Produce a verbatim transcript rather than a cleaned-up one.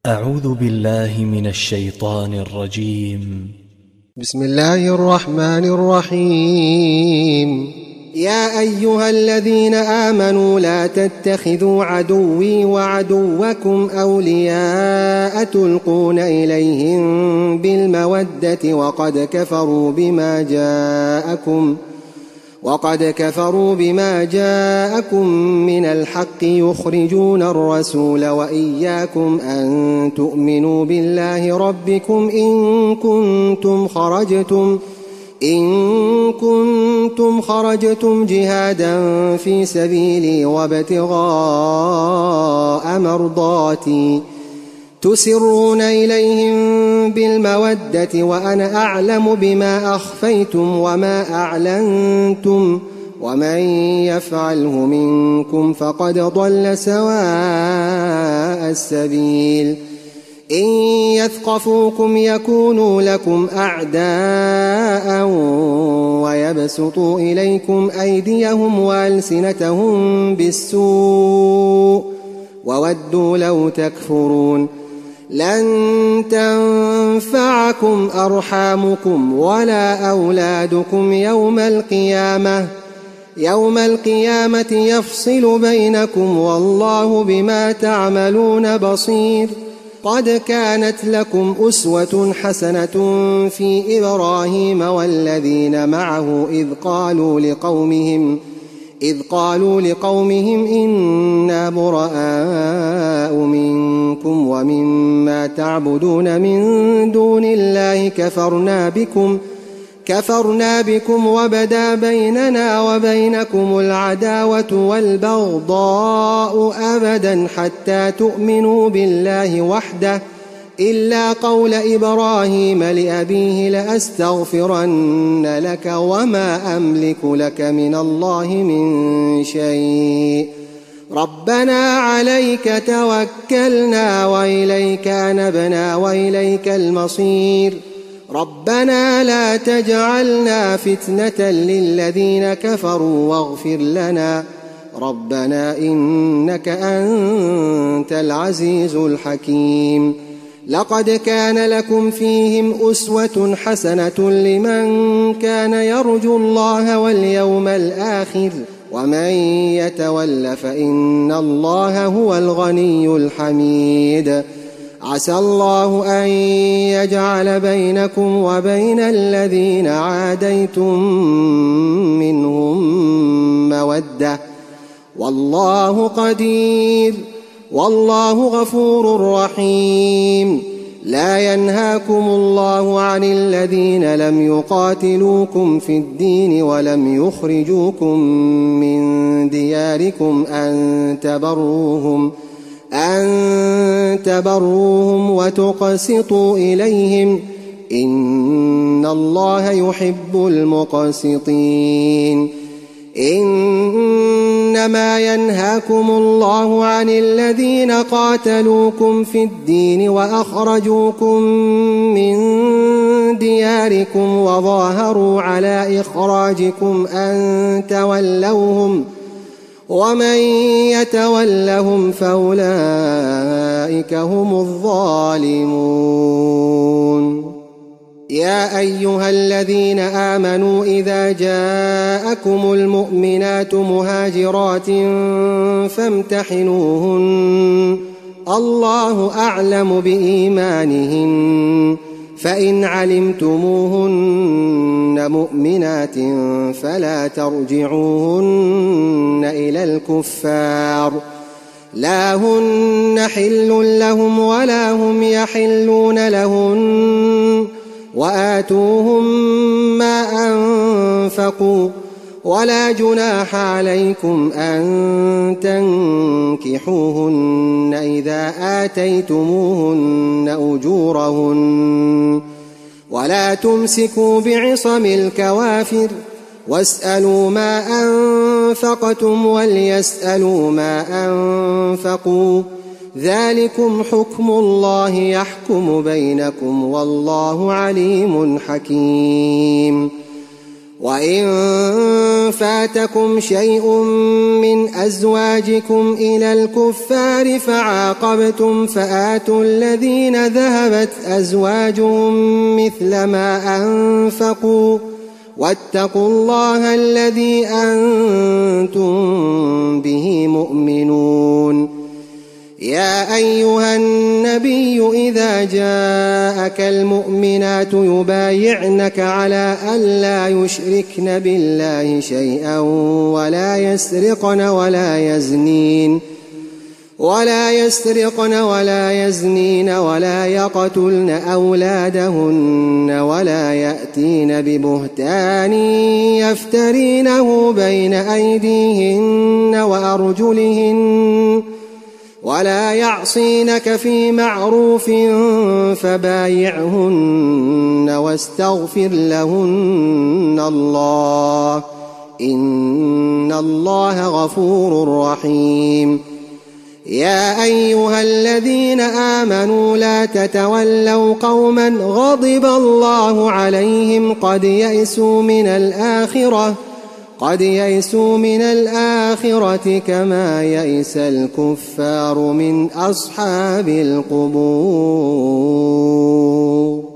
أعوذ بالله من الشيطان الرجيم. بسم الله الرحمن الرحيم. يا أيها الذين آمنوا لا تتخذوا عدوي وعدوكم أولياء تلقون إليهم بالمودة وقد كفروا بما جاءكم وقد كفروا بما جاءكم من الحق يخرجون الرسول وإياكم أن تؤمنوا بالله ربكم إن كنتم خرجتم إن كنتم خرجتم جهادا في سبيلي وابتغاء مرضاتي تسرون إليهم بالمودة وأنا أعلم بما أخفيتم وما أعلنتم ومن يفعله منكم فقد ضل سواء السبيل. إن يثقفوكم يكونوا لكم أعداء ويبسطوا إليكم أيديهم وألسنتهم بالسوء وودوا لو تكفرون. لن تنفعكم أرحامكم ولا أولادكم يوم القيامة يوم القيامة يفصل بينكم والله بما تعملون بصير. قد كانت لكم أسوة حسنة في إبراهيم والذين معه إذ قالوا لقومهم إذ قالوا لقومهم إنا براء منكم ومما تعبدون من دون الله كفرنا بكم كفرنا بكم وبدا بيننا وبينكم العداوة والبغضاء أبدا حتى تؤمنوا بالله وحده إلا قول إبراهيم لأبيه لأستغفرن لك وما أملك لك من الله من شيء ربنا عليك توكلنا وإليك أنبنا وإليك المصير ربنا لا تجعلنا فتنة للذين كفروا واغفر لنا ربنا إنك أنت العزيز الحكيم. لقد كان لكم فيهم أسوة حسنة لمن كان يرجو الله واليوم الآخر ومن يتول فإن الله هو الغني الحميد. عسى الله أن يجعل بينكم وبين الذين عاديتم منهم مودة والله قدير والله غفور رحيم. لا ينهاكم الله عن الذين لم يقاتلوكم في الدين ولم يخرجوكم من دياركم أن تبروهم أن تبروهم وتقسطوا إليهم إن الله يحب المقسطين. إنما ينهاكم الله عن الذين قاتلوكم في الدين وأخرجوكم من دياركم وظاهروا على إخراجكم أن تولوهم ومن يتولهم فأولئك هم الظالمون. يا أيها الذين آمنوا إذا جاءكم المؤمنات مهاجرات فامتحنوهن الله أعلم بإيمانهن فإن علمتموهن مؤمنات فلا ترجعوهن إلى الكفار لا هن حل لهم ولا هم يحلون لهن وآتوهم ما أنفقوا ولا جناح عليكم أن تنكحوهن إذا آتيتموهن أجورهن ولا تمسكوا بعصم الكوافر واسألوا ما أنفقتم وليسألوا ما أنفقوا ذلكم حكم الله يحكم بينكم والله عليم حكيم. وإن فاتكم شيء من أزواجكم إلى الكفار فعاقبتم فآتوا الذين ذهبت أزواجهم مثل ما أنفقوا واتقوا الله الذي أنتم به مؤمنون. يا أيها النبي إذا جاءك المؤمنات يبايعنك على ألا يشركن بالله شيئا ولا يسرقن ولا يزنين ولا يسرقن ولا يزنين ولا يقتلن أولادهن ولا يأتين ببهتان يفترينه بين أيديهن وأرجلهن ولا يعصينك في معروف فبايعهن واستغفر لهن الله إن الله غفور رحيم. يا أيها الذين آمنوا لا تتولوا قوما غضب الله عليهم قد يئسوا من الآخرة قد يئسوا من الآخرة كما يئس الكفار من أصحاب القبور.